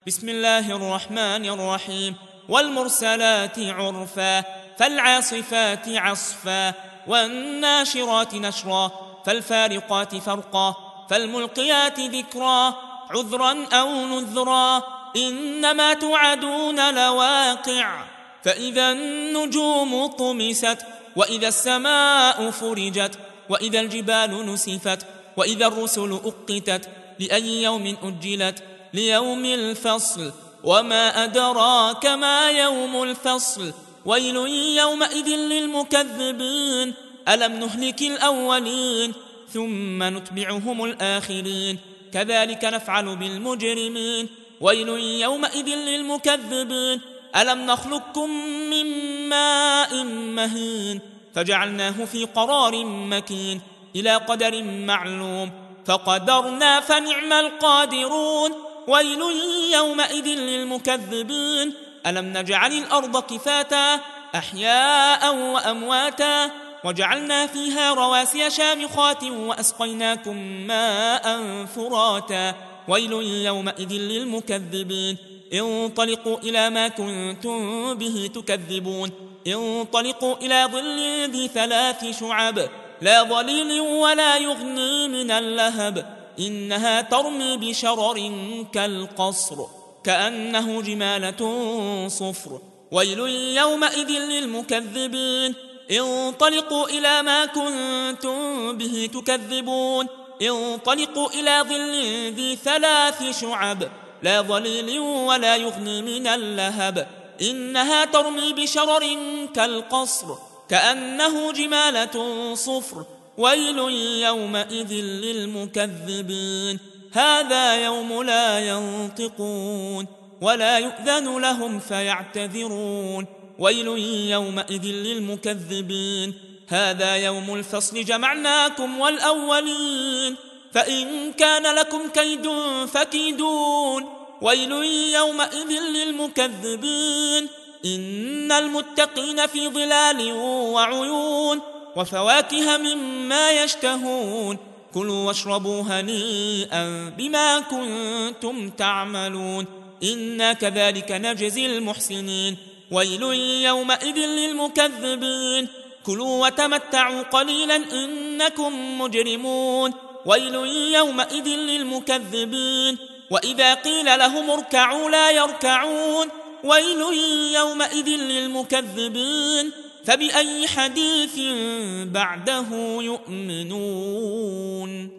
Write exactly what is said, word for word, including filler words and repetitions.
بسم الله الرحمن الرحيم. والمرسلات عرفا فالعاصفات عصفا والناشرات نشرا فالفارقات فرقا فالملقيات ذكرا عذرا أو نذرا إنما توعدون لواقع. فإذا النجوم طمست وإذا السماء فرجت وإذا الجبال نسفت وإذا الرسل أقتت لأي يوم أجلت ليوم الفصل وما أدراك ما يوم الفصل ويل يومئذ للمكذبين ألم نهلك الأولين ثم نتبعهم الآخرين كذلك نفعل بالمجرمين ويل يومئذ للمكذبين ألم نخلقكم من ماء مهين فجعلناه في قرار مكين إلى قدر معلوم فقدرنا فنعم القادرون ويل يومئذ للمكذبين ألم نجعل الأرض كفاتا أحياء وأمواتا وجعلنا فيها رواسي شامخات وأسقيناكم ماء فراتا ويل يومئذ للمكذبين انطلقوا إلى ما كنتم به تكذبون انطلقوا إلى ظل ذي ثلاث شعب لا ظليل ولا يغني من اللهب إنها ترمي بشرر كالقصر كأنه جمالة صفر ويل يومئذ للمكذبين انطلقوا إلى ما كنتم به تكذبون انطلقوا إلى ظل ذي ثلاث شعب لا ظليل ولا يغني من اللهب إنها ترمي بشرر كالقصر كأنه جمالة صفر ويل يومئذ للمكذبين هذا يوم لا ينطقون ولا يؤذن لهم فيعتذرون ويل يومئذ للمكذبين هذا يوم الفصل جمعناكم والأولين فإن كان لكم كيد فكيدون ويل يومئذ للمكذبين إن المتقين في ظلال وعيون وفواكه مما يشتهون كلوا واشربوا هنيئا بما كنتم تعملون إنا كذلك نجزي المحسنين ويل يومئذ للمكذبين كلوا وتمتعوا قليلا إنكم مجرمون ويل يومئذ للمكذبين وإذا قيل لهم اركعوا لا يركعون ويل يومئذ للمكذبين فبأي حديث بعده يؤمنون.